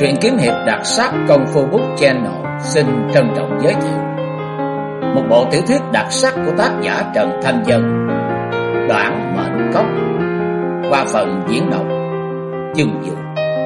Truyện kiếm hiệp đặc sắc Công Phu Book Channel xin trân trọng giới thiệu một bộ tiểu thuyết đặc sắc của tác giả Trần Thanh Dân, Đoạn Mệnh Cốc, qua phần diễn đọc Dương Dương.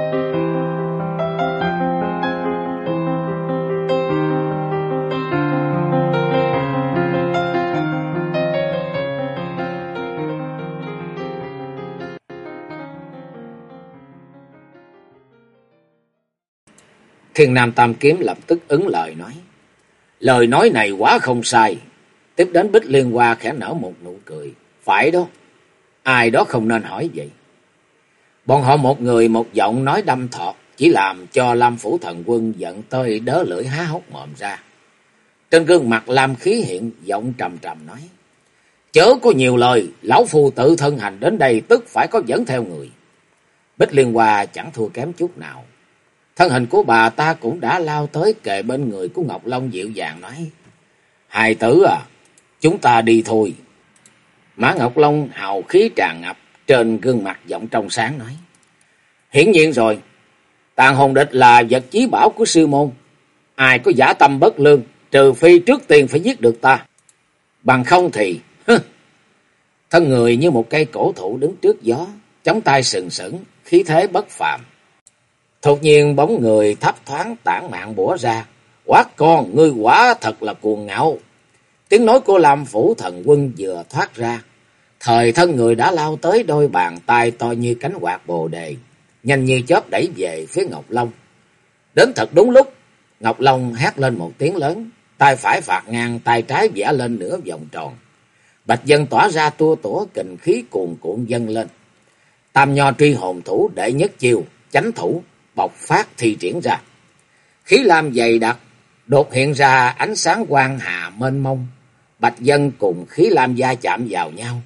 Thiên Nam Tam Kiếm lập tức ứng lời nói. Lời nói này quá không sai. Tiếp đến Bích Liên Hoa khẽ nở một nụ cười. Phải đó, ai đó không nên hỏi vậy. Bọn họ một người một giọng nói đâm thọt, chỉ làm cho Lam Phủ Thần Quân giận tới đớ lưỡi há hốc mồm ra. Trên gương mặt Lam Khí hiện giọng trầm trầm nói: Chớ có nhiều lời, lão phu tự thân hành đến đây tức phải có dẫn theo người. Bích Liên Hoa chẳng thua kém chút nào. Thân hình của bà ta cũng đã lao tới kề bên người của Ngọc Long, dịu dàng nói: Hài tử à, chúng ta đi thôi. Mã Ngọc Long hào khí tràn ngập, trên gương mặt giọng trong sáng nói: Hiển nhiên rồi, Tàn Hồn Địch là vật chí bảo của sư môn. Ai có dã tâm bất lương, trừ phi trước tiên phải giết được ta. Bằng không thì... Thân người như một cây cổ thụ đứng trước gió, chống tay sừng sững, khí thế bất phàm. Đột nhiên bóng người thấp thoáng tản mạn bủa ra: Quát con, ngươi quả thật là cuồng ngạo. Tiếng nói của Lam Phủ Thần Quân vừa thoát ra, thời thân người đã lao tới, đôi bàn tay to như cánh quạt bồ đề, nhanh như chớp đẩy về phía Ngọc Long. Đến thật đúng lúc, Ngọc Long hét lên một tiếng lớn, tay phải phạt ngang, tay trái vẽ lên nửa vòng tròn. Bạch Dân tỏa ra tua tủa, kình khí cuồn cuộn dâng lên. Tam Nho Truy Hồn Thủ đệ nhất chiêu, chánh thủ bộc phát thi triển ra. Khí lam dày đặc đột hiện ra, ánh sáng quang hà mênh mông. Bạch Dân cùng khí lam va chạm vào nhau.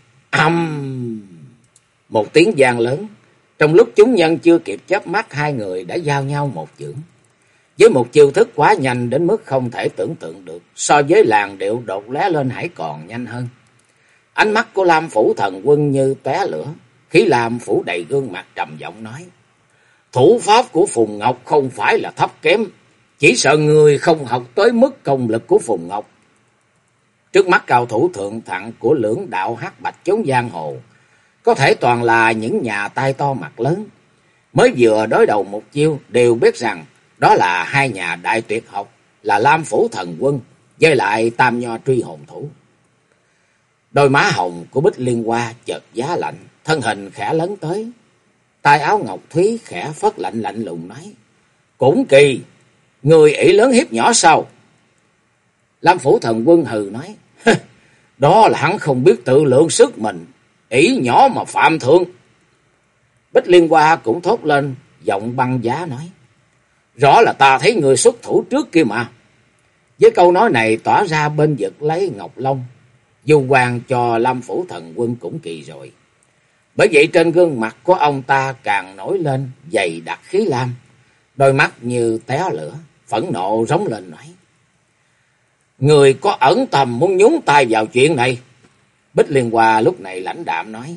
Một tiếng vang lớn. Trong lúc chúng nhân chưa kịp chớp mắt, hai người đã giao nhau một chưởng. Với một chiêu thức quá nhanh đến mức không thể tưởng tượng được, so với làn điệu đột lóe lên hãy còn nhanh hơn. Ánh mắt của Lam Phủ Thần Quân như tóe lửa. Khí lam phủ đầy gương mặt, trầm giọng nói: Thủ pháp của Phùng Ngọc không phải là thấp kém, chỉ sợ người không học tới mức công lực của Phùng Ngọc. Trước mắt cao thủ thượng thặng của lưỡng đạo hắc bạch chốn giang hồ, có thể toàn là những nhà tay to mặt lớn. Mới vừa đối đầu một chiêu đều biết rằng đó là hai nhà đại tuyệt học, là Lam Phủ Thần Quân với lại Tam Nho Truy Hồn Thủ. Đôi má hồng của Bích Liên Hoa chợt giá lạnh, thân hình khẽ lấn tới. Tay áo ngọc thúy khẽ phất lạnh lạnh lùng nói: Cũng kỳ, người ỷ lớn hiếp nhỏ sao? Lam Phủ Thần Quân hừ nói: Đó là hắn không biết tự lượng sức mình, ỷ nhỏ mà phạm thượng. Bích Liên Hoa cũng thốt lên, giọng băng giá nói: Rõ là ta thấy người xuất thủ trước kia mà. Với câu nói này tỏa ra bên vực lấy Ngọc Long, du quan cho Lam Phủ Thần Quân cũng kỳ rồi. Bởi vậy trên gương mặt của ông ta càng nổi lên dày đặc khí lam, đôi mắt như té lửa, phẫn nộ rống lên nói: Người có ẩn tầm muốn nhúng tay vào chuyện này. Bích Liên Hoa lúc này lãnh đạm nói: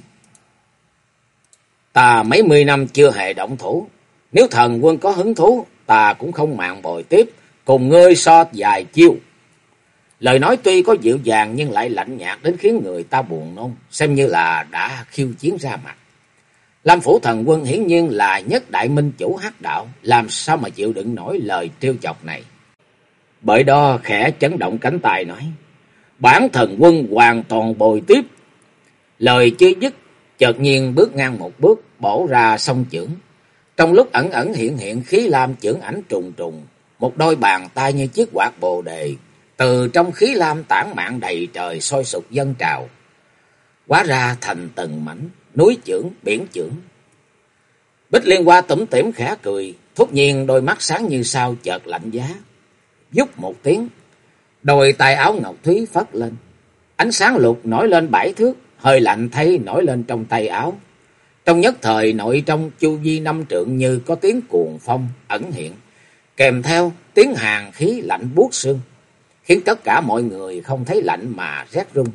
Ta mấy mươi năm chưa hề động thủ, nếu thần quân có hứng thú, ta cũng không màng bồi tiếp, cùng ngươi so vài chiêu. Lời nói tuy có dịu dàng nhưng lại lạnh nhạt đến khiến người ta buồn nôn, xem như là đã khiêu chiến ra mặt. Lam Phủ Thần Quân hiển nhiên là nhất đại minh chủ hắc đạo, làm sao mà chịu đựng nổi lời trêu chọc này. Bởi đó khẽ chấn động cánh tay nói: Bản thần quân hoàn toàn bồi tiếp. Lời chưa dứt, chợt nhiên bước ngang một bước, bổ ra song chưởng. Trong lúc ẩn ẩn hiện hiện khí lam chưởng ảnh trùng trùng, một đôi bàn tay như chiếc quạt bồ đề từ trong khí lam tản mạn đầy trời sôi sục dâng trào, hóa ra thành từng mảnh núi chưởng biển chưởng. Bích Liên Hoa tủm tỉm khẽ cười, thốt nhiên đôi mắt sáng như sao chợt lạnh giá. Vút một tiếng, đôi tay áo ngọc thúy phất lên, ánh sáng lục nổi lên 7 thước, hơi lạnh thấy nổi lên trong tay áo. Trong nhất thời nội trong chu vi 5 trượng như có tiếng cuồng phong ẩn hiện, kèm theo tiếng hàn khí lạnh buốt xương, khiến tất cả mọi người không thấy lạnh mà rét run.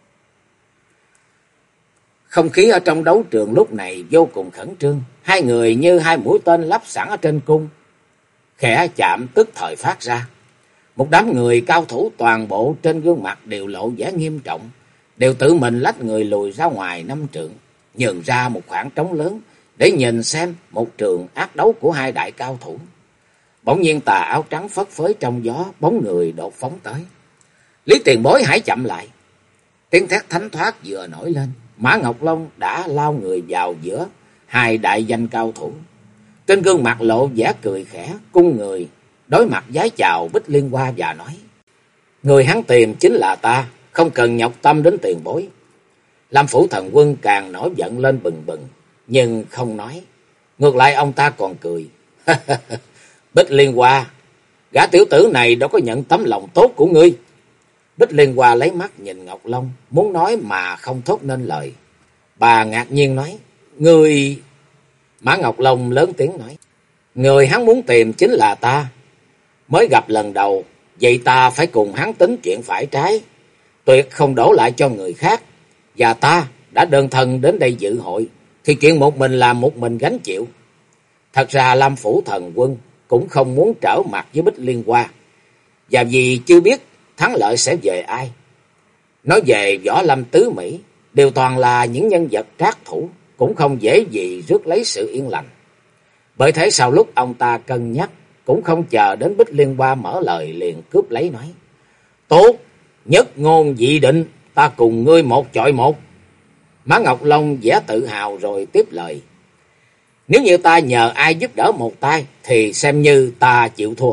Không khí ở trong đấu trường lúc này vô cùng khẩn trương, hai người như hai mũi tên lắp sẵn ở trên cung, khẽ chạm tức thời phát ra. Một đám người cao thủ toàn bộ trên gương mặt đều lộ vẻ nghiêm trọng, đều tự mình lách người lùi ra ngoài 5 trượng, nhường ra một khoảng trống lớn để nhìn xem một trường ác đấu của hai đại cao thủ. Bỗng nhiên tà áo trắng phất phới trong gió, bóng người đột phóng tới. Lý Tiền Bối hãy chậm lại! Tiếng thét thánh thoát vừa nổi lên, Mã Ngọc Long đã lao người vào giữa hai đại danh cao thủ. Trên gương mặt lộ vẻ cười khẽ, cung người đối mặt vái chào Bích Liên Hoa và nói: người hắn tìm chính là ta, không cần nhọc tâm đến Tiền Bối. Lam Phủ Thần Quân càng nổi giận lên bừng bừng, nhưng không nói. Ngược lại ông ta còn cười. Bích Liên Hoa, gã tiểu tử này đâu có nhận tấm lòng tốt của ngươi. Bích Liên Hoa lấy mắt nhìn Ngọc Long, muốn nói mà không thốt nên lời. Bà ngạc nhiên nói: ngươi... Mã Ngọc Long lớn tiếng nói: người hắn muốn tìm chính là ta. Mới gặp lần đầu, vậy ta phải cùng hắn tính chuyện phải trái, tuyệt không đổ lại cho người khác. Và ta đã đơn thân đến đây dự hội, thì chuyện một mình làm một mình gánh chịu. Thật ra Lam Phủ Thần Quân cũng không muốn trở mặt với Bích Liên Hoa, và vì chưa biết thắng lợi sẽ về ai. Nói về Võ Lâm tứ Mỹ, đều toàn là những nhân vật trác thủ, cũng không dễ gì rước lấy sự yên lành. Bởi thế sau lúc ông ta cân nhắc, cũng không chờ đến Bích Liên Hoa mở lời, liền cướp lấy nói: tốt, nhất ngôn dị định, ta cùng ngươi một chọi một. Mã Ngọc Long vẻ tự hào rồi tiếp lời: nếu như ta nhờ ai giúp đỡ một tay, thì xem như ta chịu thua.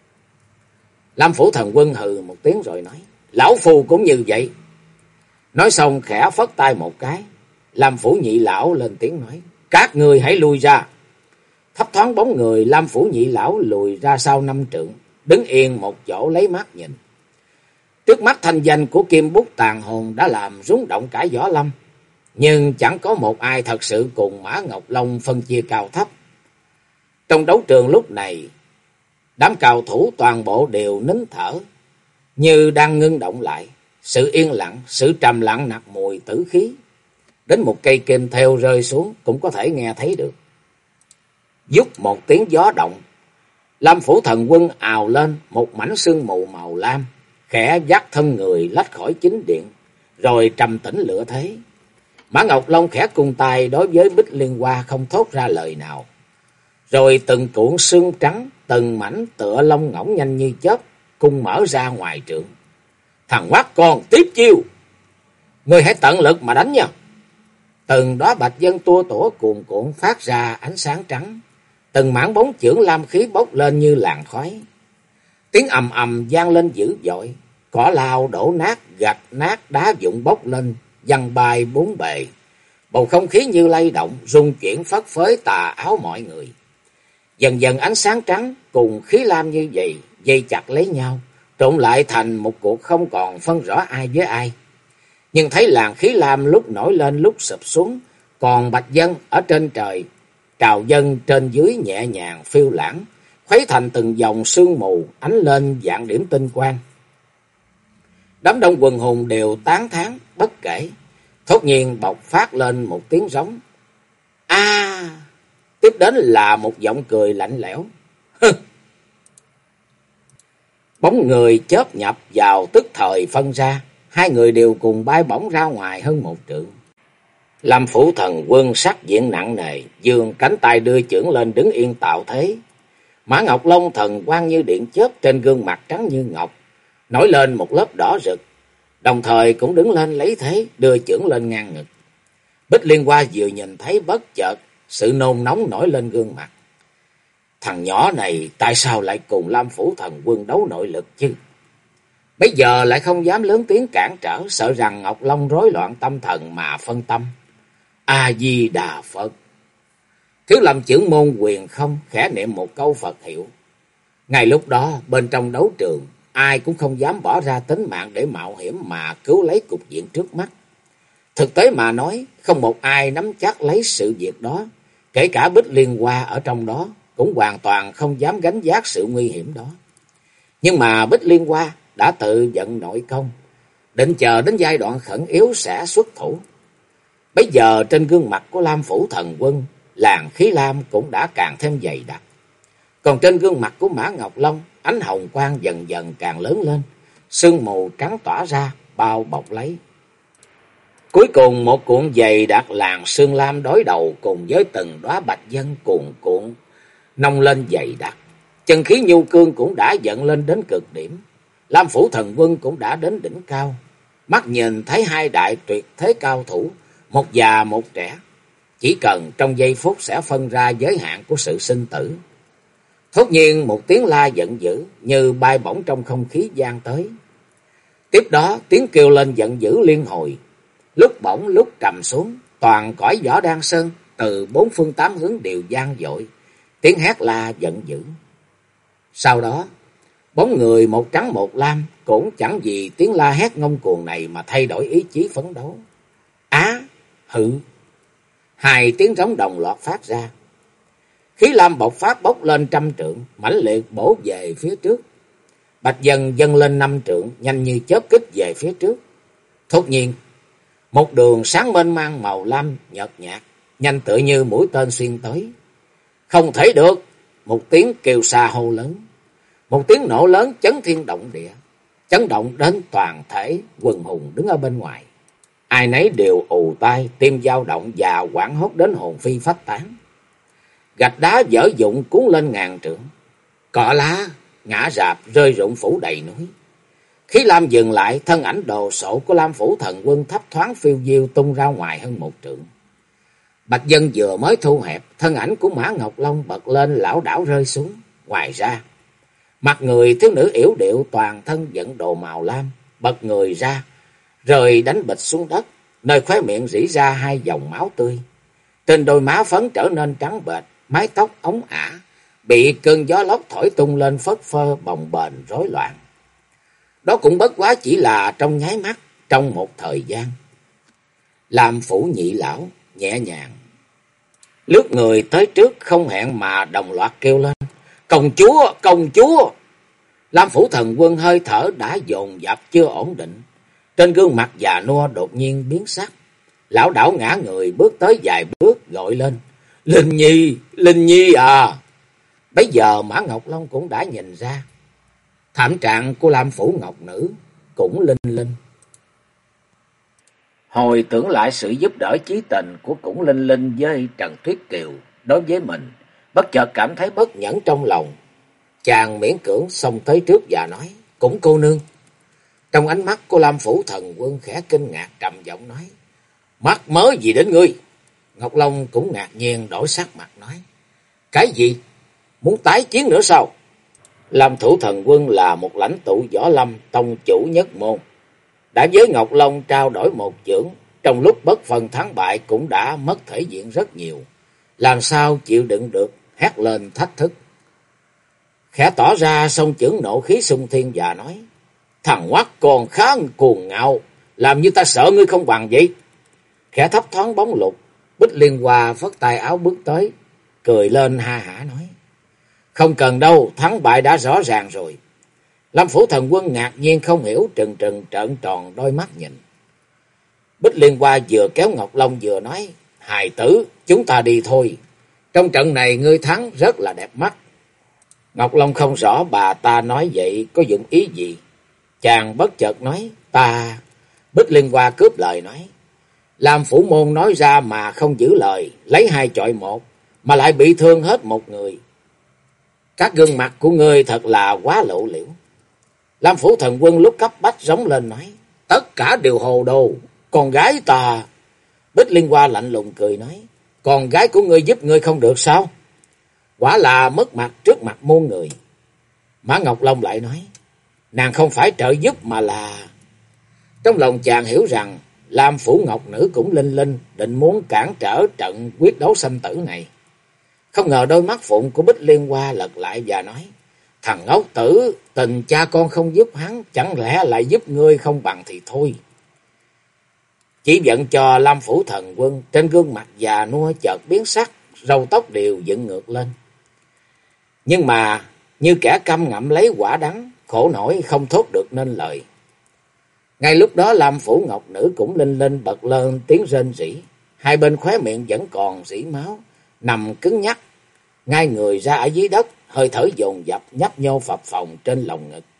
Lam Phủ Thần Quân hừ một tiếng rồi nói: lão phu cũng như vậy. Nói xong khẽ phất tay một cái, Lam Phủ Nhị Lão lên tiếng nói: các người hãy lui ra. Thấp thoáng bóng người Lam Phủ Nhị Lão lùi ra sau 5 trượng, đứng yên một chỗ lấy mắt nhìn. Trước mắt thanh danh của Kim Bút Tàn Hồn đã làm rúng động cả Võ Lâm, nhưng chẳng có một ai thật sự cùng Mã Ngọc Long phân chia cao thấp. Trong đấu trường lúc này, đám cao thủ toàn bộ đều nín thở, như đang ngưng động lại. Sự yên lặng, sự trầm lặng nặc mùi tử khí, đến một cây kim theo rơi xuống cũng có thể nghe thấy được. Vút một tiếng gió động, Lam Phủ Thần Quân ào lên một mảnh sương mù màu lam, khẽ dắt thân người lách khỏi chính điện, rồi trầm tĩnh lựa thế. Mã Ngọc Long khẽ cung tay đối với Bích Liên Hoa, không thốt ra lời nào. Rồi từng cuộn xương trắng, từng mảnh tựa lông ngỗng nhanh như chớp, cung mở ra ngoài trượng. Thằng quát con, tiếp chiêu! Ngươi hãy tận lực mà đánh nha! Từng đóa bạch vân tua tủa cuồn cuộn phát ra ánh sáng trắng, từng mảng bóng chưởng lam khí bốc lên như làn khói. Tiếng ầm ầm vang lên dữ dội, cỏ lao đổ nát, gạch nát, đá vụn bốc lên, văng bay bốn bề. Bầu không khí như lay động, rung chuyển phất phới tà áo mọi người. Dần dần ánh sáng trắng cùng khí lam như vậy dây chặt lấy nhau, trộn lại thành một cuộc không còn phân rõ ai với ai. Nhưng thấy làn khí lam lúc nổi lên lúc sụp xuống, còn bạch vân ở trên trời, trào vân trên dưới nhẹ nhàng phiêu lãng, khuấy thành từng dòng sương mù ánh lên dạng điểm tinh quang. Đám đông quần hùng đều tán thán bất kể, thốt nhiên bộc phát lên một tiếng rống: a! Tiếp đến là một giọng cười lạnh lẽo: bóng người chớp nhập vào tức thời phân ra, hai người đều cùng bay bổng ra ngoài hơn 1 trượng. Lam Phủ Thần Quân sắc diện nặng nề, giương cánh tay đưa chưởng lên đứng yên tạo thế. Mã Ngọc Long thần quang như điện chớp, trên gương mặt trắng như ngọc nổi lên một lớp đỏ rực, đồng thời cũng đứng lên lấy thế, đưa chưởng lên ngang ngực. Bích Liên Hoa vừa nhìn thấy bất chợt sự nôn nóng nổi lên gương mặt. Thằng nhỏ này tại sao lại cùng Lam Phủ Thần Quân đấu nội lực chứ? Bây giờ lại không dám lớn tiếng cản trở, sợ rằng Ngọc Long rối loạn tâm thần mà phân tâm. A Di Đà Phật. Thiếu Lâm Chưởng Môn Quyền Không khẽ niệm một câu Phật hiệu. Ngay lúc đó bên trong đấu trường, ai cũng không dám bỏ ra tính mạng để mạo hiểm mà cứu lấy cục diện trước mắt. Thực tế mà nói, không một ai nắm chắc lấy sự việc đó, kể cả Bích Liên Hoa ở trong đó cũng hoàn toàn không dám gánh vác sự nguy hiểm đó. Nhưng mà Bích Liên Hoa đã tự vận nội công, định chờ đến giai đoạn khẩn yếu sẽ xuất thủ. Bây giờ trên gương mặt của Lam Phủ Thần Quân, làn khí lam cũng đã càng thêm dày đặc. Còn trên gương mặt của Mã Ngọc Long, ánh hồng quang dần dần càng lớn lên, sương mù trắng tỏa ra, bao bọc lấy. Cuối cùng một cuộn dày đặc làn sương lam đối đầu cùng với từng đóa bạch vân cuồn cuộn nông lên dày đặc. Chân khí nhu cương cũng đã dần lên đến cực điểm. Lam Phủ Thần Quân cũng đã đến đỉnh cao. Mắt nhìn thấy hai đại tuyệt thế cao thủ, một già một trẻ, chỉ cần trong giây phút sẽ phân ra giới hạn của sự sinh tử. Thốt nhiên một tiếng la giận dữ như bay bổng trong không khí vang tới. Tiếp đó tiếng kêu lên giận dữ liên hồi, lúc bổng lúc trầm xuống, toàn cõi Võ Đan Sơn từ bốn phương tám hướng đều vang dội tiếng hét la giận dữ. Sau đó, bóng người một trắng một lam cũng chẳng vì tiếng la hét ngông cuồng này mà thay đổi ý chí phấn đấu. Á, hự, hai tiếng trống đồng loạt phát ra. Khí lam bộc phát bốc lên 100 trượng, mãnh liệt bổ về phía trước. Bạch dần dâng lên 5 trượng, nhanh như chớp kích về phía trước. Thốt nhiên, một đường sáng mênh mang màu lam nhợt nhạt, nhanh tựa như mũi tên xuyên tới. Không thể được, một tiếng kêu xa hô lớn. Một tiếng nổ lớn chấn thiên động địa, chấn động đến toàn thể quần hùng đứng ở bên ngoài. Ai nấy đều ù tai, tim dao động và hoảng hốt đến hồn phi phách tán. Gạch đá dở dụng cuốn lên ngàn trượng, cỏ lá ngã rạp rơi rụng phủ đầy núi. Khí lam dừng lại, thân ảnh đồ sộ của Lam Phủ Thần Quân thấp thoáng phiêu diêu tung ra ngoài hơn 1 trượng. Bạch Dân vừa mới thu hẹp, thân ảnh của Mã Ngọc Long bật lên lảo đảo rơi xuống. Ngoài ra, mặt người thiếu nữ yểu điệu toàn thân vận đồ màu lam, bật người ra, rồi đánh bịch xuống đất, nơi khóe miệng rỉ ra 2 dòng máu tươi. Trên đôi má phấn trở nên trắng bệch, mái tóc ống ả bị cơn gió lốc thổi tung lên phất phơ bồng bềnh rối loạn. Đó cũng bất quá chỉ là trong nháy mắt, trong một thời gian. Lam Phủ nhị lão nhẹ nhàng lướt người tới trước, không hẹn mà đồng loạt kêu lên: "Công chúa, công chúa!" Lam Phủ Thần Quân hơi thở đã dồn dập chưa ổn định, trên gương mặt già nua đột nhiên biến sắc, lão đảo ngã người bước tới vài bước gọi lên: "Linh Nhi, Linh Nhi à!" Bấy giờ Mã Ngọc Long cũng đã nhìn ra thảm trạng của Lam Phủ Ngọc Nữ cũng linh linh. Hồi tưởng lại sự giúp đỡ chí tình của Cũng Linh Linh với Trần Tuyết Kiều đối với mình, bất chợt cảm thấy bất nhẫn trong lòng. Chàng miễn cưỡng xông tới trước và nói: "Cũng cô nương." Trong ánh mắt của Lam Phủ Thần Quân khẽ kinh ngạc, trầm giọng nói: "Mắc mớ gì đến ngươi?" Ngọc Long cũng ngạc nhiên đổi sắc mặt nói: "Cái gì? Muốn tái chiến nữa sao?" Lam Phủ Thần Quân là một lãnh tụ võ lâm tông chủ nhất môn, đã với Ngọc Long trao đổi một chưởng, trong lúc bất phân thắng bại cũng đã mất thể diện rất nhiều, làm sao chịu đựng được hét lên thách thức. Khẽ tỏ ra song chưởng nộ khí xung thiên và nói: "Thằng Hoắc còn khá cuồng ngạo, làm như ta sợ ngươi không bằng vậy." Khẽ thấp thoáng bóng lục, Bích Liên Hoa phất tay áo bước tới, cười lên ha hả nói: "Không cần đâu, thắng bại đã rõ ràng rồi." Lam Phủ Thần Quân ngạc nhiên không hiểu, trừng trừng trợn tròn đôi mắt nhìn. Bích Liên Hoa vừa kéo Ngọc Long vừa nói: "Hài tử, chúng ta đi thôi. Trong trận này ngươi thắng rất là đẹp mắt." Ngọc Long không rõ bà ta nói vậy có dụng ý gì. Chàng bất chợt nói: "Ta..." Bích Liên Hoa cướp lời nói: "Lam Phủ môn nói ra mà không giữ lời, lấy 2 chọi 1 mà lại bị thương hết một người. Các gương mặt của ngươi thật là quá lộ liễu." Lam Phủ Thần Quân lúc cấp bách rống lên nói: "Tất cả đều hồ đồ, con gái ta..." Bích Liên Hoa lạnh lùng cười nói: "Con gái của ngươi giúp ngươi không được sao? Quả là mất mặt trước mặt muôn người." Mã Ngọc Long lại nói: "Nàng không phải trợ giúp mà là..." Trong lòng chàng hiểu rằng Lam Phủ Ngọc Nữ cũng linh linh, định muốn cản trở trận quyết đấu sanh tử này. Không ngờ đôi mắt phụng của Bích Liên Hoa lật lại và nói: "Thằng ngốc tử, tình cha con không giúp hắn, chẳng lẽ lại giúp ngươi không bằng thì thôi." Chỉ giận cho Lam Phủ Thần Quân trên gương mặt già nua chợt biến sắc, râu tóc đều dựng ngược lên. Nhưng mà như kẻ câm ngậm lấy quả đắng, khổ nổi không thốt được nên lời. Ngay lúc đó Lam Phủ Ngọc Nữ cũng linh linh bật lên tiếng rên rỉ, hai bên khóe miệng vẫn còn rỉ máu, nằm cứng nhắc ngay người ra ở dưới đất, hơi thở dồn dập nhấp nhô phập phồng trên lồng ngực.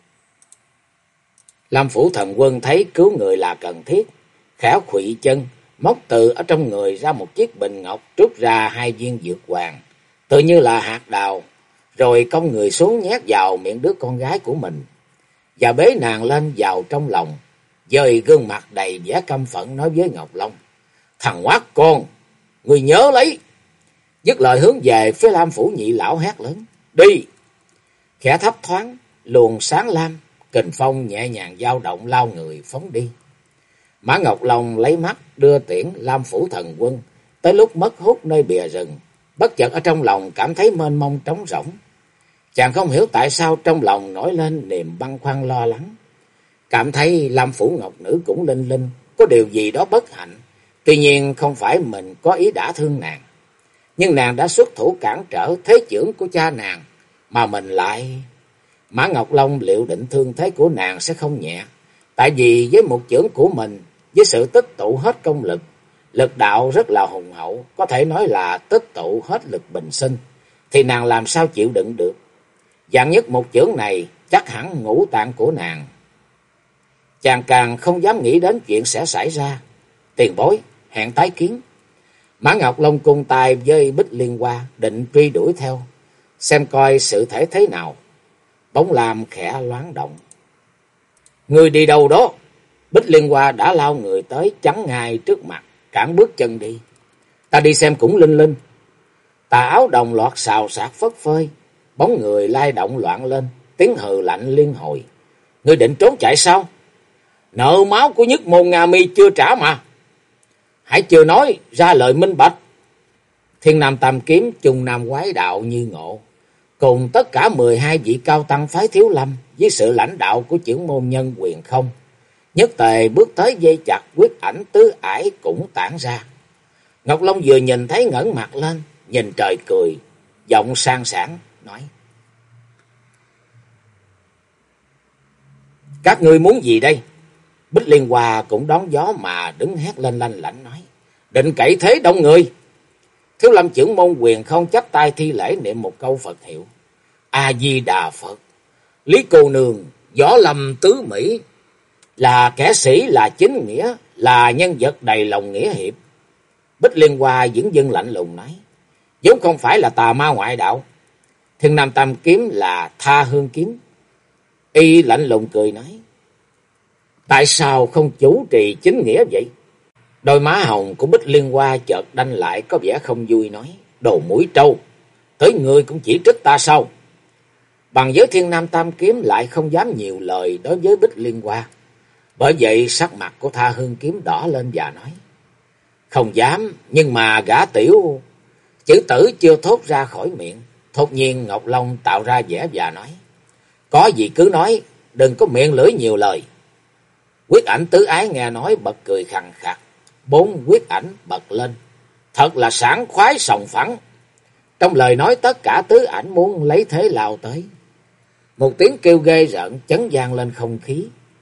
Lam Phủ Thần Quân thấy cứu người là cần thiết, khẽ khuỵu chân, móc từ ở trong người ra một chiếc bình ngọc, trút ra 2 viên dược hoàng, tự như là hạt đào, rồi cong người xuống nhét vào miệng đứa con gái của mình, và bế nàng lên vào trong lòng, dời gương mặt đầy vẻ căm phẫn nói với Ngọc Long: "Thằng ngoát con, người nhớ lấy!" Dứt lời hướng về phía Lam Phủ nhị lão hét lớn: "Đi!" Khẽ thấp thoáng, luồng sáng lam, kình phong nhẹ nhàng dao động lao người phóng đi. Mã Ngọc Long lấy mắt đưa tiễn Lam Phủ Thần Quân tới lúc mất hút nơi bìa rừng, bất chợt ở trong lòng cảm thấy mênh mông trống rỗng. Chàng không hiểu tại sao trong lòng nổi lên niềm băn khoăn lo lắng, cảm thấy Lam Phủ Ngọc Nữ cũng linh linh có điều gì đó bất hạnh. Tuy nhiên không phải mình có ý đã thương nàng, nhưng nàng đã xuất thủ cản trở thế chưởng của cha nàng, mà mình lại... Mã Ngọc Long liệu định thương thế của nàng sẽ không nhẹ, tại vì với một chưởng của mình, với sự tích tụ hết công lực, lực đạo rất là hùng hậu, có thể nói là tích tụ hết lực bình sinh, thì nàng làm sao chịu đựng được. Dạng nhất một chưởng này chắc hẳn ngũ tạng của nàng. Chàng càng không dám nghĩ đến chuyện sẽ xảy ra. Tiền bối, hẹn tái kiến. Mã Ngọc Long cung tay với Bích Liên Hoa định truy đuổi theo, xem coi sự thể thế nào. Bóng lam khẽ loáng động. "Người đi đâu đó?" Bích Liên Hoa đã lao người tới chắn ngay trước mặt, cản bước chân đi. "Ta đi xem cũng linh linh." Tà áo đồng loạt xào xạc phất phơi, bóng người lay động loạn lên, tiếng hừ lạnh liên hồi. "Ngươi định trốn chạy sao? Nợ máu của Nhất Môn Nga Mi chưa trả mà. Hãy chưa nói ra lời minh bạch." Thiên Nam Tam Kiếm, Trung Nam Quái Đạo Như Ngộ cùng tất cả 12 vị cao tăng phái Thiếu Lâm với sự lãnh đạo của chưởng môn nhân Quyền Không nhất tề bước tới dây chặt Quyết Ảnh tứ ải cũng tản ra. Ngọc Long vừa nhìn thấy ngẩng mặt lên, nhìn trời cười, giọng sang sảng nói: "Các ngươi muốn gì đây?" Bích Liên Hoa cũng đón gió mà đứng hét lên lanh lảnh nói: "Định cậy thế đông người." Thiếu Lâm chưởng môn Quyền Không chắp tay thi lễ niệm một câu Phật hiệu: "A Di Đà Phật." Lý cô nương, Võ Lâm tứ Mỹ là kẻ sĩ, là chính nghĩa, là nhân vật đầy lòng nghĩa hiệp. Bích Liên Hoa dửng dưng lạnh lùng nói: "Vốn không phải là tà ma ngoại đạo. Thiên Nam Tam Kiếm là Tha Hương Kiếm." Y lạnh lùng cười nói: "Tại sao không chủ trì chính nghĩa vậy?" Đôi má hồng của Bích Liên Hoa chợt đanh lại, có vẻ không vui nói: "Đồ mũi trâu, tới ngươi cũng chỉ trích ta sao?" Bằng với Thiên Nam Tam Kiếm lại không dám nhiều lời đối với Bích Liên Hoa. Bởi vậy sắc mặt của Tha Hương Kiếm đỏ lên và nói: "Không dám, nhưng mà gã tiểu..." Chữ tử chưa thốt ra khỏi miệng, thốt nhiên Ngọc Long tạo ra vẻ và nói: "Có gì cứ nói, đừng có miệng lưỡi nhiều lời." Quyết Ảnh tứ ái nghe nói bật cười khằng khặc, 4 quyết ảnh bật lên: "Thật là sảng khoái sòng phẳng." Trong lời nói tất cả tứ ảnh muốn lấy thế lao tới. Một tiếng kêu ghê rợn chấn vang lên không khí.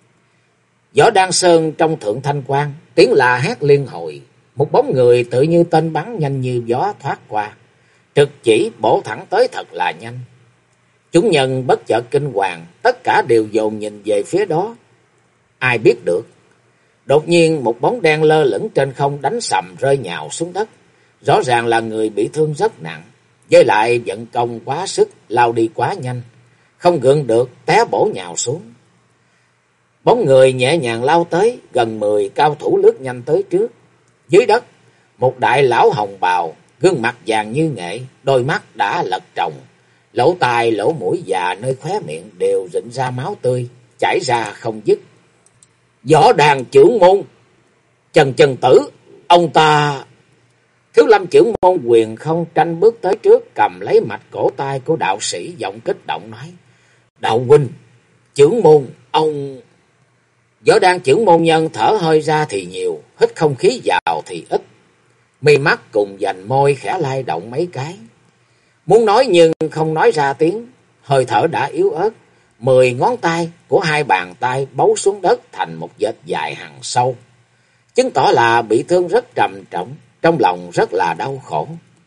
Võ Đan Sơn trong Thượng Thanh Quan, tiếng la hét liên hồi. Một bóng người tự như tên bắn nhanh như gió thoát qua, trực chỉ bổ thẳng tới thật là nhanh. Chúng nhân bất chợt kinh hoàng, tất cả đều dồn nhìn về phía đó. Ai biết được, đột nhiên một bóng đen lơ lửng trên không đánh sầm rơi nhào xuống đất. Rõ ràng là người bị thương rất nặng, với lại vận công quá sức, lao đi quá nhanh, không gượng được té bổ nhào xuống. Bóng người nhẹ nhàng lao tới, gần 10 cao thủ lướt nhanh tới trước. Dưới đất, một đại lão hồng bào, gương mặt vàng như nghệ, đôi mắt đã lật tròng, lỗ tai, lỗ mũi và nơi khóe miệng đều rịn ra máu tươi, chảy ra không dứt. Võ Đàn chưởng môn Trần Trần Tử, ông ta... Thiếu Lâm chưởng môn Quyền Không tranh bước tới trước, cầm lấy mạch cổ tay của đạo sĩ, giọng kích động nói: "Đạo huynh, chưởng môn, ông..." Võ Đan chưởng môn nhân thở hơi ra thì nhiều, hít không khí vào thì ít. Mi mắt cùng vành môi khẽ lay động mấy cái. Muốn nói nhưng không nói ra tiếng, hơi thở đã yếu ớt. 10 ngón tay của 2 bàn tay bấu xuống đất thành một vết dài hằn sâu, chứng tỏ là bị thương rất trầm trọng, trong lòng rất là đau khổ.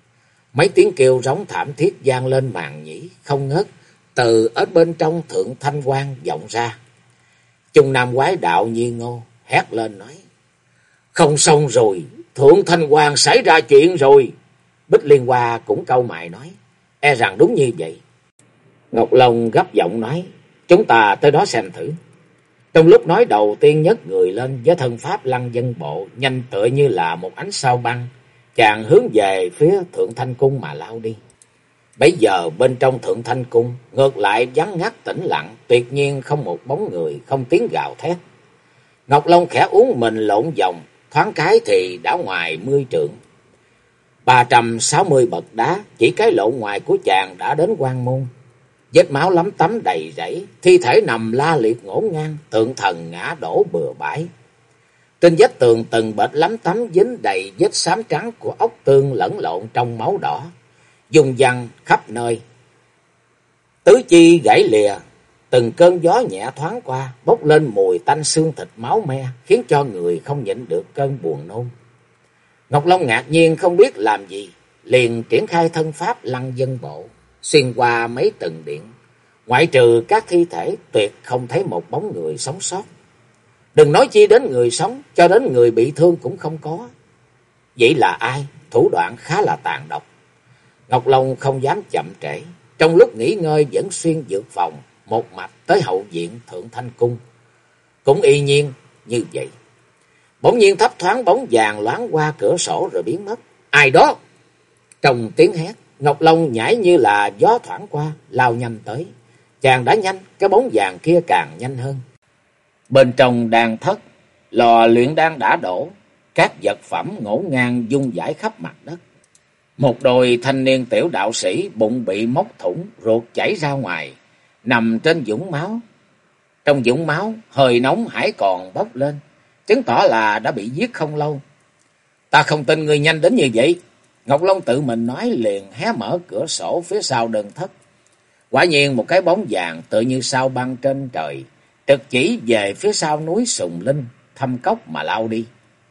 Mấy tiếng kêu rống thảm thiết vang lên màn nhĩ không ngớt từ ở bên trong Thượng Thanh Quan vọng ra. Chung Nam Quái Đạo Nhi Ngô hét lên nói: "Không xong rồi, Thượng Thanh Quan xảy ra chuyện rồi." Bích Liên Hoa cũng cau mày nói: "E rằng đúng như vậy." Ngọc Long gấp giọng nói: "Chúng ta tới đó xem thử." Trong lúc nói, đầu tiên nhấc người lên với thân pháp Lăng Vân Bộ, nhanh tựa như là một ánh sao băng, chàng hướng về phía Thượng Thanh Cung mà lao đi. Bấy giờ bên trong Thượng Thanh Cung ngược lại vắng ngắt tĩnh lặng, tuyệt nhiên không một bóng người, không tiếng gào thét. Ngọc Long khẽ uốn mình lộn vòng, thoáng cái thì đã ngoài 10 trượng. 360 bậc đá, chỉ cái lộn ngoài của chàng đã đến quan môn. Vết máu lấm tấm đầy rẫy, thi thể nằm la liệt ngổn ngang, tượng thần ngã đổ bừa bãi. Trên vách tường từng bệt lấm tấm dính đầy vết xám trắng của ốc tương lẫn lộn trong máu đỏ, dùng văng khắp nơi. Tứ chi gãy lìa, từng cơn gió nhẹ thoáng qua, bốc lên mùi tanh xương thịt máu me, khiến cho người không nhịn được cơn buồn nôn. Ngọc Long ngạc nhiên không biết làm gì, liền triển khai thân pháp Lăng Vân Bộ, xuyên qua mấy tầng điện, ngoại trừ các thi thể tuyệt không thấy một bóng người sống sót. Đừng nói chi đến người sống, cho đến người bị thương cũng không có. Vậy là ai? Thủ đoạn khá là tàn độc. Ngọc Long không dám chậm trễ, trong lúc nghỉ ngơi vẫn xuyên dược phòng, một mạch tới hậu viện Thượng Thanh Cung. Cũng y nhiên như vậy. Bỗng nhiên thấp thoáng bóng vàng loáng qua cửa sổ rồi biến mất. Ai đó? Trong tiếng hét, Ngọc Long nhảy như là gió thoảng qua, lao nhanh tới. Chàng đã nhanh, cái bóng vàng kia càng nhanh hơn. Bên trong đan thất, lò luyện đan đã đổ, các vật phẩm ngổn ngang dung dãi khắp mặt đất. Một đôi thanh niên tiểu đạo sĩ bụng bị móc thủng, ruột chảy ra ngoài, nằm trên vũng máu. Trong vũng máu, hơi nóng hãy còn bốc lên, chứng tỏ là đã bị giết không lâu. Ta không tin ngươi nhanh đến như vậy. Ngọc Long tự mình nói, liền hé mở cửa sổ phía sau đơn thất. Quả nhiên một cái bóng vàng tự như sao băng trên trời, trực chỉ về phía sau núi Sùng Linh, thâm cốc mà lao đi.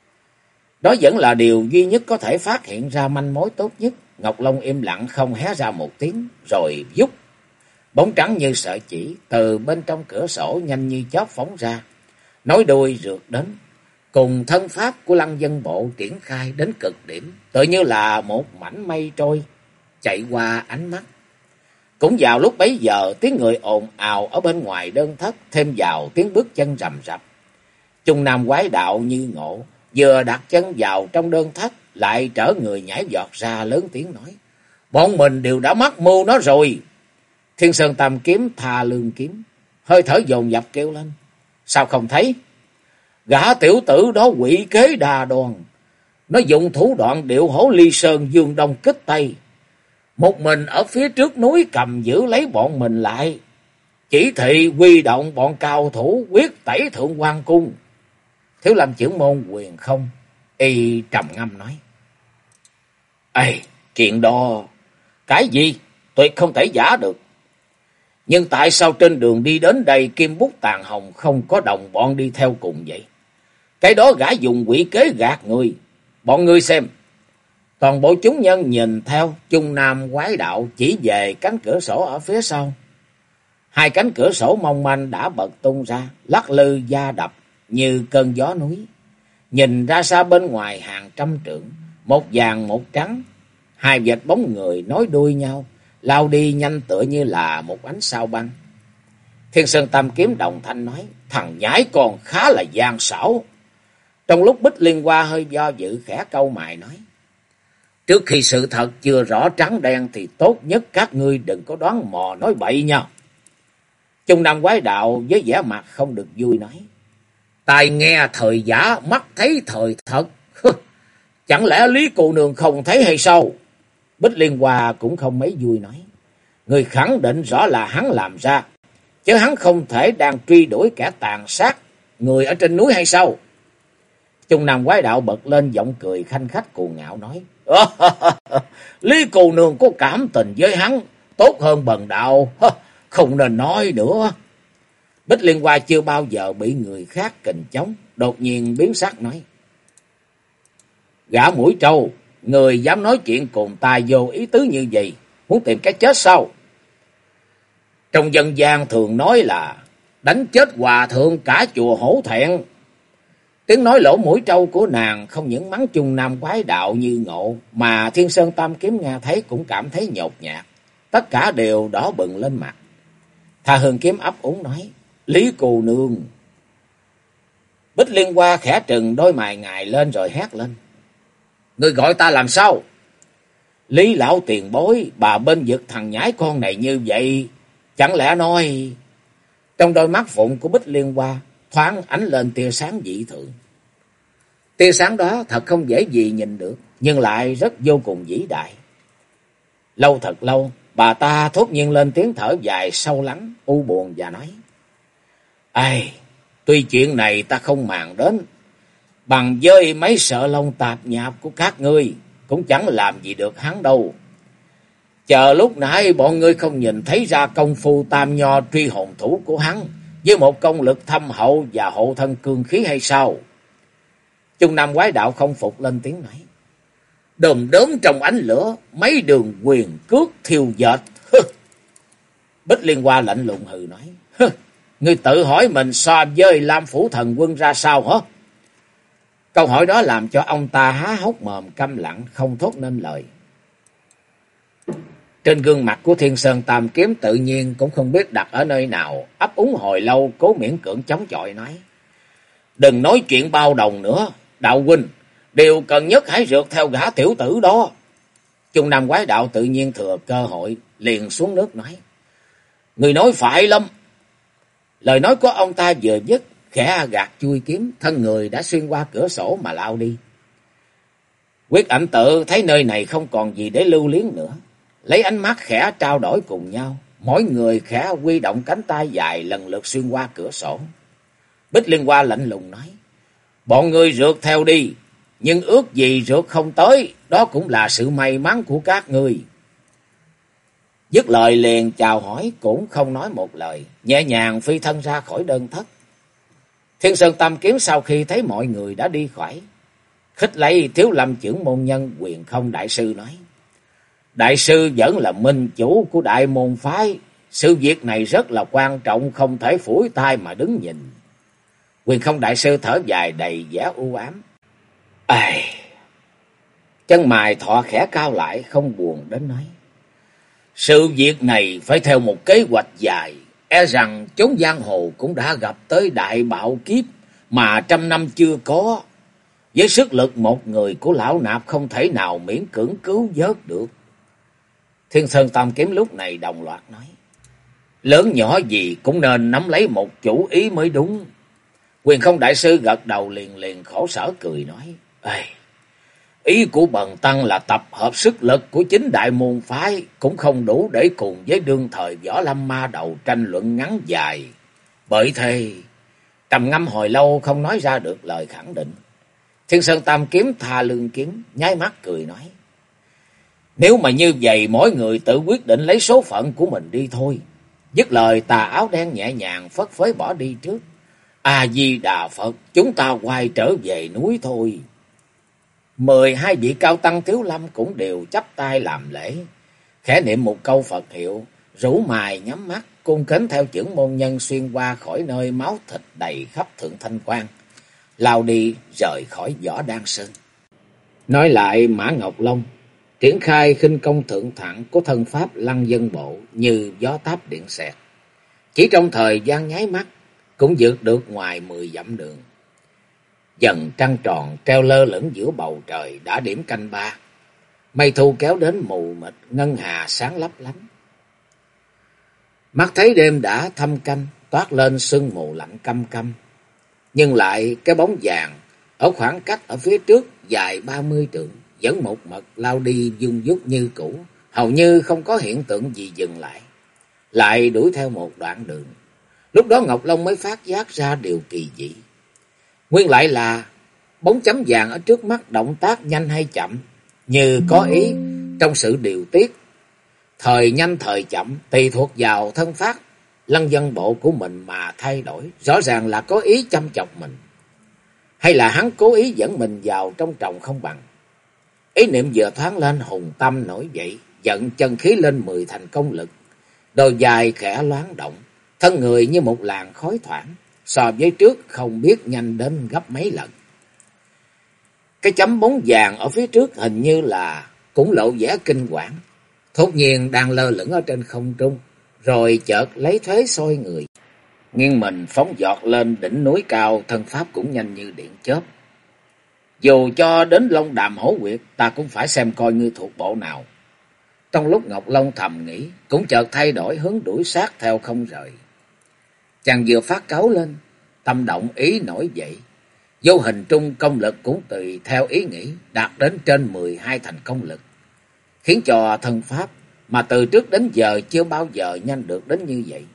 Đó vẫn là điều duy nhất có thể phát hiện ra manh mối tốt nhất. Ngọc Long im lặng không hé ra một tiếng, rồi vút. Bóng trắng như sợi chỉ từ bên trong cửa sổ nhanh như chớp phóng ra, nối đuôi rượt đến, cùng thân pháp của Lăng Vân Bộ triển khai đến cực điểm, tự như là một mảnh mây trôi chạy qua ánh mắt. Cũng vào lúc bấy giờ, tiếng người ồn ào ở bên ngoài đơn thất, thêm vào tiếng bước chân rầm rập. Chung Nam Quái Đạo Như Ngộ vừa đặt chân vào trong đơn thất, lại trở người nhảy vọt ra lớn tiếng nói: "Bọn mình đều đã mắc mưu nó rồi." Thiên Sơn Tam Kiếm Tha Lương Kiếm hơi thở dồn dập kêu lên: "Sao không thấy? Gã tiểu tử đó quỷ kế đa đoan, nó dùng thủ đoạn điệu hổ ly sơn dương đông kích tây, một mình ở phía trước núi cầm giữ lấy bọn mình lại, chỉ thị huy động bọn cao thủ quyết tẩy Thượng Quan Cung." Thiếu Lâm trưởng môn Quyền Không y trầm ngâm nói: "Ê, chuyện đó cái gì tuyệt không thể giả được. Nhưng tại sao trên đường đi đến đây Kim Bút Tàn Hồng không có đồng bọn đi theo cùng vậy? Cái đó gã dùng quỷ kế gạt người. Bọn ngươi xem." Toàn bộ chúng nhân nhìn theo Chung Nam Quái Đạo chỉ về cánh cửa sổ ở phía sau. Hai cánh cửa sổ mong manh đã bật tung ra, lắc lư da đập như cơn gió núi. Nhìn ra xa bên ngoài hàng trăm trượng, một vàng một trắng, hai vệt bóng người nối đuôi nhau, lao đi nhanh tựa như là một ánh sao băng. Thiên Sơn Tam Kiếm đồng thanh nói: "Thằng nhãi còn khá là gian xảo." Trong lúc Bích Liên Hoa hơi do dự, khẽ cau mày nói: "Trước khi sự thật chưa rõ trắng đen thì tốt nhất các ngươi đừng có đoán mò nói bậy nha." Chung Nam Quái Đạo với vẻ mặt không được vui nói: "Tai nghe thời giả, mắt thấy thời thật. Chẳng lẽ Lý cô nương không thấy hay sao?" Bích Liên Hoa cũng không mấy vui nói: "Người khẳng định rõ là hắn làm ra, chứ hắn không thể đang truy đuổi kẻ tàn sát người ở trên núi hay sao?" Chung Nam Quái Đạo bật lên giọng cười khanh khách cuồng ngạo nói: "Lý cô nương có cảm tình với hắn tốt hơn Bần Đạo, không nên nói nữa." Bích Liên Hoa chưa bao giờ bị người khác kình chống, đột nhiên biến sắc nói: "Gã mũi trâu, người dám nói chuyện cùng ta vô ý tứ như vậy, muốn tìm cái chết sao? Trong dân gian thường nói là đánh chết hòa thượng cả chùa hổ thẹn. Tiếng nói lỗ mũi trâu của nàng không những mắng chung nam quái đạo Như Ngộ, mà Thiên Sơn Tam Kiếm nghe thấy cũng cảm thấy nhột nhạt. Tất cả đều đỏ bừng lên mặt. Tha Hương Kiếm ấp úng nói, Lý cô nương. Bích Liên Hoa khẽ trừng đôi mày ngài lên rồi hét lên, ngươi gọi ta làm sao? Lý lão tiền bối, bà bên vực thằng nhãi con này như vậy, chẳng lẽ nói... Trong đôi mắt phụng của Bích Liên Hoa thoáng ánh lên tia sáng dị thường. Tia sáng đó thật không dễ gì nhìn được, nhưng lại rất vô cùng vĩ đại. Lâu thật lâu, bà ta thốt nhiên lên tiếng thở dài sâu lắng, u buồn và nói, ai, tuy chuyện này ta không màng đến, bằng với mấy sợ lông tạp nhạp của các ngươi, cũng chẳng làm gì được hắn đâu. Chờ lúc nãy bọn ngươi không nhìn thấy ra công phu tam nho truy hồn thủ của hắn, với một công lực thâm hậu và hộ thân cương khí hay sao? Chung Nam quái đạo không phục lên tiếng nói, đom đóm trong ánh lửa, mấy đường quyền cước thiêu dệt. Bích Liên Hoa lạnh lùng hừ nói, ngươi tự hỏi mình so với Lam Phủ Thần Quân ra sao hả? Câu hỏi đó làm cho ông ta há hốc mồm câm lặng, không thốt nên lời. Trên gương mặt của Thiên Sơn Tam Kiếm tự nhiên cũng không biết đặt ở nơi nào, ấp úng hồi lâu cố miễn cưỡng chống chọi nói, đừng nói chuyện bao đồng nữa, đạo huynh, điều cần nhất hãy rượt theo gã tiểu tử đó. Chung Nam quái đạo tự nhiên thừa cơ hội, liền xuống nước nói, người nói phải lắm. Lời nói của ông ta vừa dứt, khẽ gạt chui kiếm, thân người đã xuyên qua cửa sổ mà lao đi. Quyết Ảnh Tự thấy nơi này không còn gì để lưu luyến nữa, lấy ánh mắt khẽ trao đổi cùng nhau, mỗi người khẽ huy động cánh tay dài lần lượt xuyên qua cửa sổ. Bích Liên Hoa lạnh lùng nói, bọn ngươi rượt theo đi, nhưng ước gì rượt không tới, đó cũng là sự may mắn của các ngươi. Dứt lời liền chào hỏi, cũng không nói một lời, nhẹ nhàng phi thân ra khỏi đơn thất. Thiên Sơn Tam Kiếm sau khi thấy mọi người đã đi khỏi, khích lấy Thiếu Lâm trưởng môn nhân Huyền Không đại sư nói, đại sư vẫn là minh chủ của đại môn phái, sự việc này rất là quan trọng, không thể phủi tay mà đứng nhìn. Huyền Không đại sư thở dài đầy vẻ u ám. Chân mày thọ khẽ cao lại, không buồn đến nói, sự việc này phải theo một kế hoạch dài, e rằng chốn giang hồ cũng đã gặp tới đại bạo kiếp mà trăm năm chưa có. Với sức lực một người của lão nạp không thể nào miễn cưỡng cứu vớt được. Thiên Sơn Tam Kiếm lúc này đồng loạt nói, lớn nhỏ gì cũng nên nắm lấy một chủ ý mới đúng. Huyền Không đại sư gật đầu liền khổ sở cười nói, ý của bần tăng là tập hợp sức lực của chính đại môn phái, cũng không đủ để cùng với đương thời Võ Lâm ma đầu tranh luận ngắn dài. Bởi thế trầm ngâm hồi lâu không nói ra được lời khẳng định. Thiên Sơn Tam Kiếm tha lưng kiếm, nháy mắt cười nói, nếu mà như vậy mỗi người tự quyết định lấy số phận của mình đi thôi. Dứt lời tà áo đen nhẹ nhàng phất phới bỏ đi trước. A Di Đà Phật, chúng ta quay trở về núi thôi. 12 vị cao tăng Thiếu Lâm cũng đều chắp tay làm lễ, khẽ niệm một câu Phật hiệu, rũ mày nhắm mắt, cung kính theo chưởng môn nhân xuyên qua khỏi nơi máu thịt đầy khắp Thượng Thanh Quan, lao đi rời khỏi Võ Đan Sơn. Nói lại Mã Ngọc Long triển khai khinh công thượng thẳng của thân pháp Lăng Dân Bộ như gió táp điện xẹt, chỉ trong thời gian nháy mắt cũng vượt được ngoài 10 dặm đường. Dần trăng tròn treo lơ lửng giữa bầu trời, đã điểm canh ba, mây thu kéo đến mù mịt, ngân hà sáng lấp lánh. Mắt thấy đêm đã thâm canh, toát lên sương mù lạnh căm căm, nhưng lại cái bóng vàng ở khoảng cách ở phía trước dài 30 trượng vẫn một mực lao đi dung dút như cũ, hầu như không có hiện tượng gì dừng lại. Lại đuổi theo một đoạn đường, lúc đó Ngọc Long mới phát giác ra điều kỳ dị. Nguyên lại là bóng chấm vàng ở trước mắt động tác nhanh hay chậm, như có ý trong sự điều tiết. Thời nhanh thời chậm tùy thuộc vào thân pháp Lăng Dân Bộ của mình mà thay đổi. Rõ ràng là có ý chăm chọc mình, hay là hắn cố ý dẫn mình vào trong tròng không bằng. Ý niệm vừa thoáng lên, hùng tâm nổi dậy, dẫn chân khí lên 10 thành công lực. Đôi vai khẽ loáng động, thân người như một làn khói thoảng, so với trước không biết nhanh đến gấp mấy lần. Cái chấm bóng vàng ở phía trước hình như là cũng lộ vẻ kinh quản, thốt nhiên đang lơ lửng ở trên không trung, rồi chợt lấy thế soi người, nghiêng mình phóng giọt lên đỉnh núi cao, thân pháp cũng nhanh như điện chớp. Dù cho đến Long Đàm Hổ Quyệt, ta cũng phải xem coi ngươi thuộc bộ nào. Trong lúc Ngọc Long thầm nghĩ, cũng chợt thay đổi hướng đuổi sát theo không rời. Chàng vừa phát cáu lên, tâm động ý nổi dậy, vô hình trung công lực cũng tùy theo ý nghĩ đạt đến trên 12 thành công lực, khiến cho thân pháp mà từ trước đến giờ chưa bao giờ nhanh được đến như vậy.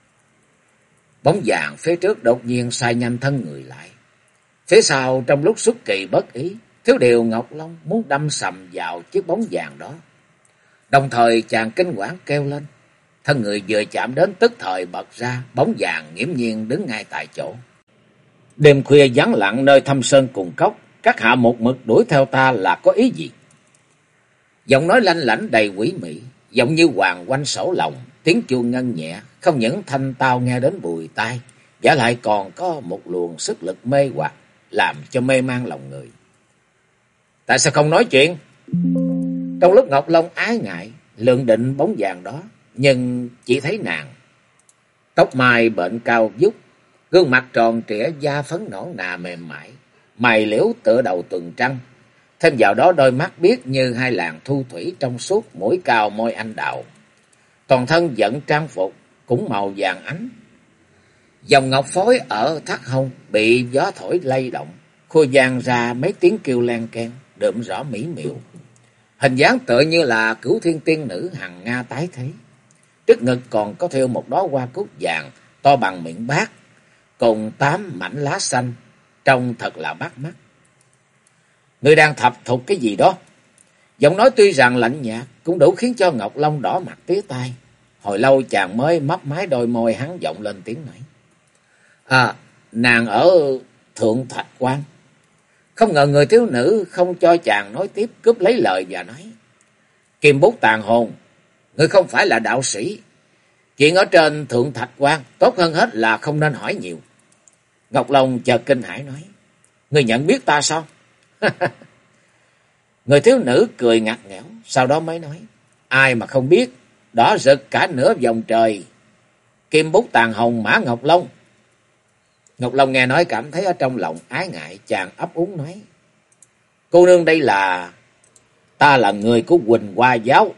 Bóng vàng phía trước đột nhiên xoay nhanh thân người lại. Phía sau trong lúc xuất kỳ bất ý, thiếu điều Ngọc Long muốn đâm sầm vào chiếc bóng vàng đó. Đồng thời chàng kinh hoảng kêu lên, thân người vừa chạm đến tức thời bật ra, bóng vàng nghiễm nhiên đứng ngay tại chỗ. Đêm khuya vắng lặng nơi thâm sơn cùng cốc, các hạ một mực đuổi theo ta là có ý gì? Giọng nói lanh lảnh đầy quỷ mị, giọng như hoàng oanh sổ lòng, tiếng chuông ngân nhẹ, không những thanh tao nghe đến bùi tai, giả lại còn có một luồng sức lực mê hoặc, làm cho mê man lòng người. Tại sao không nói chuyện? Trong lúc Ngọc Long ái ngại lượng định bóng vàng đó, nhưng chỉ thấy nàng tóc mai bệnh cao vút, gương mặt tròn trịa, da phấn nõn nà mềm mại, mày liễu tựa đầu tuần trăng, thêm vào đó đôi mắt biếc như hai làn thu thủy trong suốt, mũi cao môi anh đào. Toàn thân vẫn trang phục cũng màu vàng ánh, dòng ngọc phối ở thắt hông bị gió thổi lay động, khua vang ra mấy tiếng kêu len keng, đượm rõ mỹ miều. Hình dáng tựa như là Cửu Thiên tiên nữ hằng nga tái thế. Trước ngực còn có thêu một đóa hoa cúc vàng to bằng miệng bát, cùng 8 mảnh lá xanh, trông thật là bắt mắt. Ngươi đang thập thục cái gì đó? Giọng nói tuy rằng lạnh nhạt, cũng đủ khiến cho Ngọc Long đỏ mặt tía tai. Hồi lâu chàng mới mấp máy đôi môi, hắn giọng lên tiếng nói: Nàng ở Thượng Thạch Quan. Không ngờ người thiếu nữ không cho chàng nói tiếp, cướp lấy lời và nói: Kim bút tàn hồn, ngươi không phải là đạo sĩ. Chuyện ở trên Thượng Thạch Quan tốt hơn hết là không nên hỏi nhiều. Ngọc Long chợt kinh hãi nói: Ngươi nhận biết ta sao? Người thiếu nữ cười ngặt nghẽo, sau đó mới nói: Ai mà không biết, đỏ rực cả nửa vòng trời, kim bút tàn hồng Mã Ngọc Long. Ngọc Long nghe nói cảm thấy ở trong lòng ái ngại, chàng ấp úng nói: Cô nương đây là... Ta là người của Huỳnh Hoa Giáo.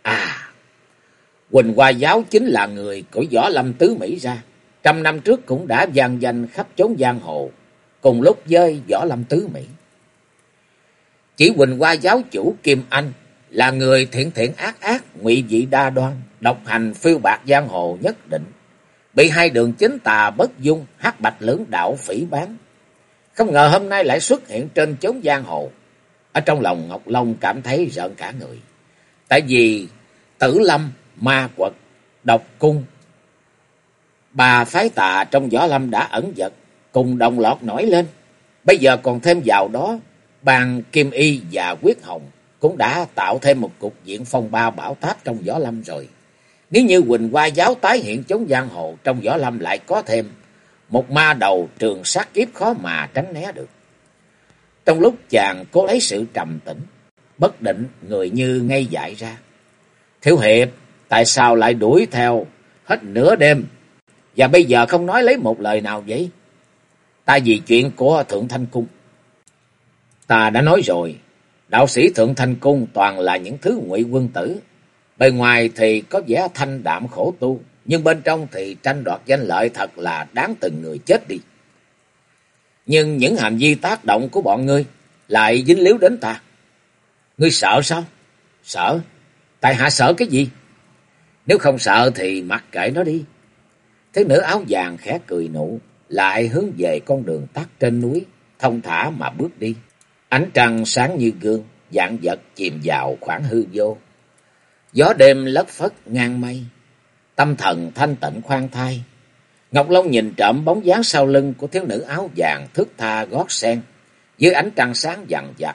Huỳnh Hoa Giáo chính là người của Võ Lâm Tứ Mỹ ra, 100 năm trước cũng đã vang danh khắp chốn giang hồ, cùng lúc với Võ Lâm Tứ Mỹ. Chỉ Huỳnh Hoa Giáo chủ Kim Anh là người thiện thiện ác ác, ngụy vị đa đoan, độc hành phiêu bạc giang hồ nhất định, bị hai đường chính tà Bất Dung, Hắc Bạch lưỡng đạo phỉ báng. Không ngờ hôm nay lại xuất hiện trên chốn giang hồ. Ở trong lòng Ngọc Long cảm thấy rợn cả người. Tại vì Tử Lâm, Ma Quật, Độc Cung, bà phái tà trong Võ Lâm đã ẩn dật, cùng đồng loạt nổi lên. Bây giờ còn thêm vào đó bàn Kim Y và Quyết Hồng cũng đã tạo thêm một cục diện phong ba bão táp trong Võ Lâm rồi. Nếu như Huỳnh Hoa Giáo tái hiện chốn giang hồ, trong Võ Lâm lại có thêm một ma đầu trường sát kiếp khó mà tránh né được. Trong lúc chàng cố lấy sự trầm tĩnh, bất định, người như ngây dại ra. Thiếu hiệp, tại sao lại đuổi theo hết nửa đêm, và bây giờ không nói lấy một lời nào vậy? Ta vì chuyện của Thượng Thanh Cung. Ta đã nói rồi, đạo sĩ Thượng Thanh Cung toàn là những thứ ngụy quân tử. Bề ngoài thì có vẻ thanh đạm khổ tu, nhưng bên trong thì tranh đoạt danh lợi, thật là đáng từng người chết đi. Nhưng những hành vi tác động của bọn ngươi lại dính líu đến ta. Ngươi sợ sao? Sợ? Tại hạ sợ cái gì? Nếu không sợ thì mặc kệ nó đi. Thiếu nữ áo vàng khẽ cười nụ, lại hướng về con đường tắt trên núi, thông thả mà bước đi. Ánh trăng sáng như gương, vạn vật chìm vào khoảng hư vô. Gió đêm lất phất ngang mây, tâm thần thanh tịnh khoan thai. Ngọc Long nhìn trộm bóng dáng sau lưng của thiếu nữ áo vàng thướt tha gót sen, dưới ánh trăng sáng vằn vặt,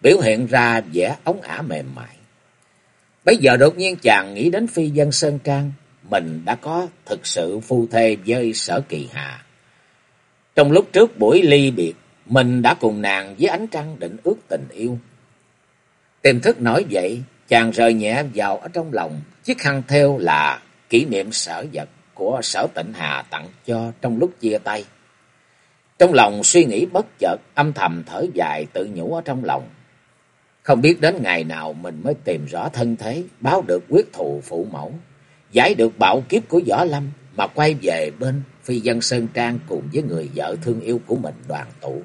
biểu hiện ra vẻ ống ả mềm mại. Bây giờ đột nhiên chàng nghĩ đến phi dân Sơn Trang, mình đã có thực sự phu thê với Sở Kỳ Hà. Trong lúc trước buổi ly biệt, mình đã cùng nàng với ánh trăng định ước tình yêu. Tiềm thức nổi dậy, chàng rời nhẹ vào ở trong lòng chiếc khăn thêu là kỷ niệm sở vật của Sở Tịnh Hà tặng cho trong lúc chia tay. Trong lòng suy nghĩ bất chợt, âm thầm thở dài tự nhủ ở trong lòng. Không biết đến ngày nào mình mới tìm rõ thân thế, báo được quyết thù phụ mẫu, giải được bạo kiếp của Võ Lâm, mà quay về bên phi dân Sơn Trang cùng với người vợ thương yêu của mình đoàn tụ.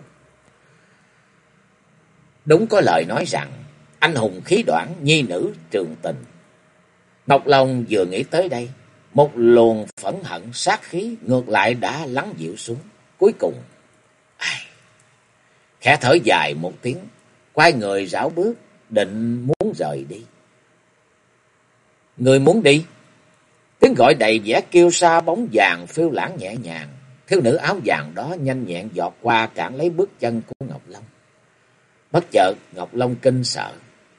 Đúng có lời nói rằng, anh hùng khí đoạn, nhi nữ trường tình. Ngọc Long vừa nghĩ tới đây, một luồng phẫn hận sát khí ngược lại đã lắng dịu xuống. Cuối cùng, khẽ thở dài một tiếng, quay người rảo bước, định muốn rời đi. Người muốn đi? Tiếng gọi đầy vẻ kiêu sa bóng vàng phiêu lãng nhẹ nhàng. Thiếu nữ áo vàng đó nhanh nhẹn giọt qua cản lấy bước chân của Ngọc Long. Bất chợt Ngọc Long kinh sợ.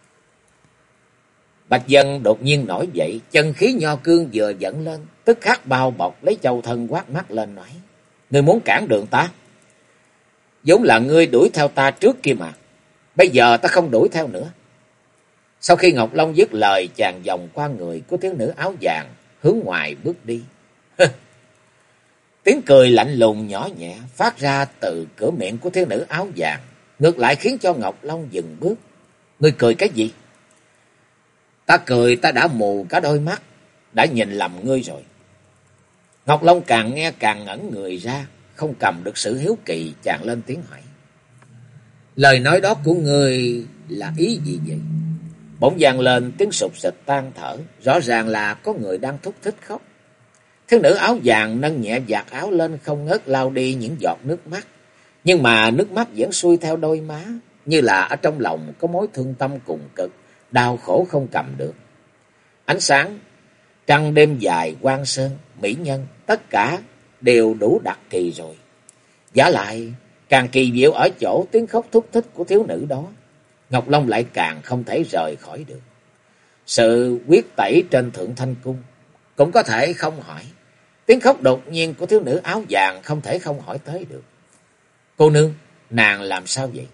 Bạch Dân đột nhiên nổi dậy, chân khí nho cương vừa dẫn lên, tức khắc bao bọc lấy Châu Thân quát mắt lên nói: Ngươi muốn cản đường ta? Vốn là ngươi đuổi theo ta trước kia mà, bây giờ ta không đuổi theo nữa. Sau khi Ngọc Long dứt lời, chàng vòng qua người của thiếu nữ áo vàng, hướng ngoài bước đi. Tiếng cười lạnh lùng nhỏ nhẹ phát ra từ cửa miệng của thiếu nữ áo vàng, ngược lại khiến cho Ngọc Long dừng bước. Ngươi cười cái gì? Ta cười ta đã mù cả đôi mắt, đã nhìn lầm ngươi rồi. Ngọc Long càng nghe càng ngẩn người ra, không cầm được sự hiếu kỳ, chàng lên tiếng hỏi: Lời nói đó của ngươi là ý gì vậy? Bỗng vang lên tiếng sụp sịch tan thở, rõ ràng là có người đang thúc thích khóc. Thiếu nữ áo vàng nâng nhẹ vạt áo lên, không ngớt lau đi những giọt nước mắt, nhưng mà nước mắt vẫn xuôi theo đôi má, như là ở trong lòng có mối thương tâm cùng cực, đau khổ không cầm được. Ánh sáng, trăng đêm dài, quang sơn, mỹ nhân, tất cả đều đủ đặc kỳ rồi. Vả lại, càng kỳ diệu ở chỗ tiếng khóc thúc thích của thiếu nữ đó, Ngọc Long lại càng không thể rời khỏi được. Sự quyết tẩy trên Thượng Thanh Cung cũng có thể không hỏi. Tiếng khóc đột nhiên của thiếu nữ áo vàng không thể không hỏi tới được. Cô nương, nàng làm sao vậy?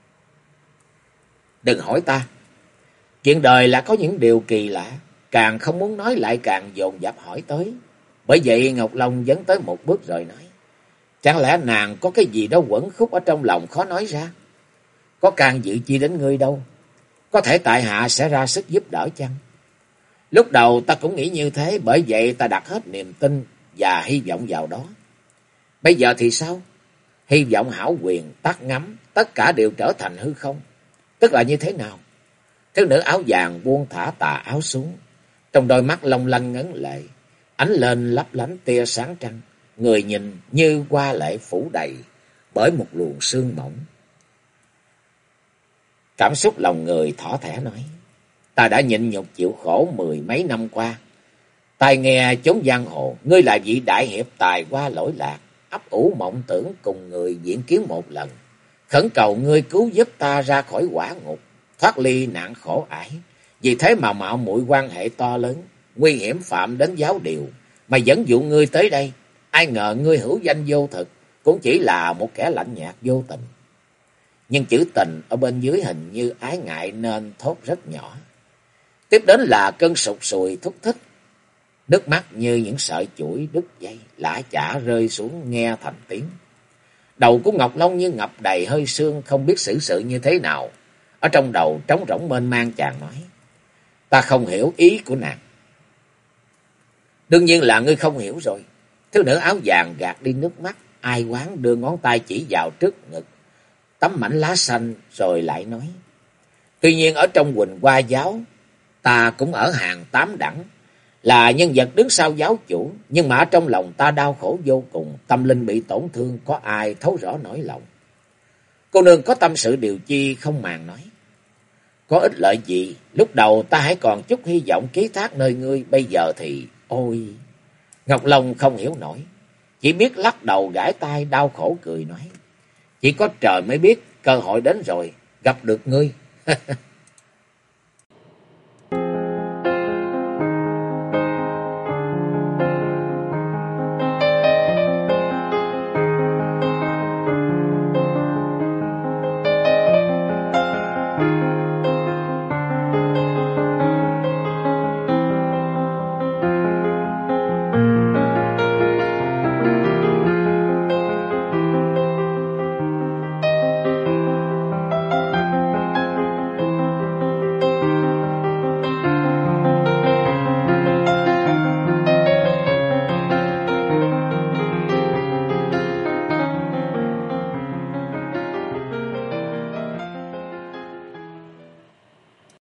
Đừng hỏi ta. Chuyện đời là có những điều kỳ lạ, càng không muốn nói lại càng dồn dập hỏi tới. Bởi vậy Ngọc Long dấn tới một bước rồi nói: Chẳng lẽ nàng có cái gì đó quẩn khúc ở trong lòng khó nói ra? Có can dự chi đến ngươi đâu, có thể tại hạ sẽ ra sức giúp đỡ chăng? Lúc đầu ta cũng nghĩ như thế, bởi vậy ta đặt hết niềm tin và hy vọng vào đó. Bây giờ thì sao? Hy vọng hảo quyền, tắt ngắm, tất cả đều trở thành hư không. Tức là như thế nào? Thiếu nữ áo vàng buông thả tà áo xuống, trong đôi mắt long lanh ngấn lệ, ánh lên lấp lánh tia sáng trăng, người nhìn như hoa lệ phủ đầy bởi một luồng sương mỏng. Cảm xúc lòng người thỏ thẻ nói: Ta đã nhịn nhục chịu khổ 10 mấy năm qua, tai nghe chốn giang hồ, ngươi là vị đại hiệp tài hoa lỗi lạc, ấp ủ mộng tưởng cùng người diễn kiến một lần. Khẩn cầu ngươi cứu giúp ta ra khỏi quả ngục, thoát ly nạn khổ ải. Vì thế mà mạo muội quan hệ to lớn, nguy hiểm phạm đến giáo điều, mà dẫn dụ ngươi tới đây. Ai ngờ ngươi hữu danh vô thực, cũng chỉ là một kẻ lạnh nhạt vô tình. Nhưng chữ tình ở bên dưới hình như ái ngại nên thốt rất nhỏ. Tiếp đến là cơn sụt sùi thúc thích, nước mắt như những sợi chuỗi đứt dây lã chả rơi xuống nghe thành tiếng. Đầu của Ngọc Long như ngập đầy hơi sương, không biết xử sự như thế nào. Ở trong đầu trống rỗng mênh mang, chàng nói: Ta không hiểu ý của nàng. Đương nhiên là ngươi không hiểu rồi. Thiếu nữ áo vàng gạt đi nước mắt, ai oán đưa ngón tay chỉ vào trước ngực tấm mảnh lá xanh, rồi lại nói: Tuy nhiên ở trong Huỳnh Hoa giáo, ta cũng ở hàng 8 đẳng, là nhân vật đứng sau giáo chủ, nhưng mà ở trong lòng ta đau khổ vô cùng, tâm linh bị tổn thương, có ai thấu rõ nỗi lòng. Cô nương có tâm sự điều chi không màng nói. Có ích lợi gì, lúc đầu ta hãy còn chút hy vọng ký thác nơi ngươi, bây giờ thì ôi. Ngọc Long không hiểu nổi, chỉ biết lắc đầu gãi tai đau khổ cười nói: Chỉ có trời mới biết, cơ hội đến rồi, gặp được ngươi,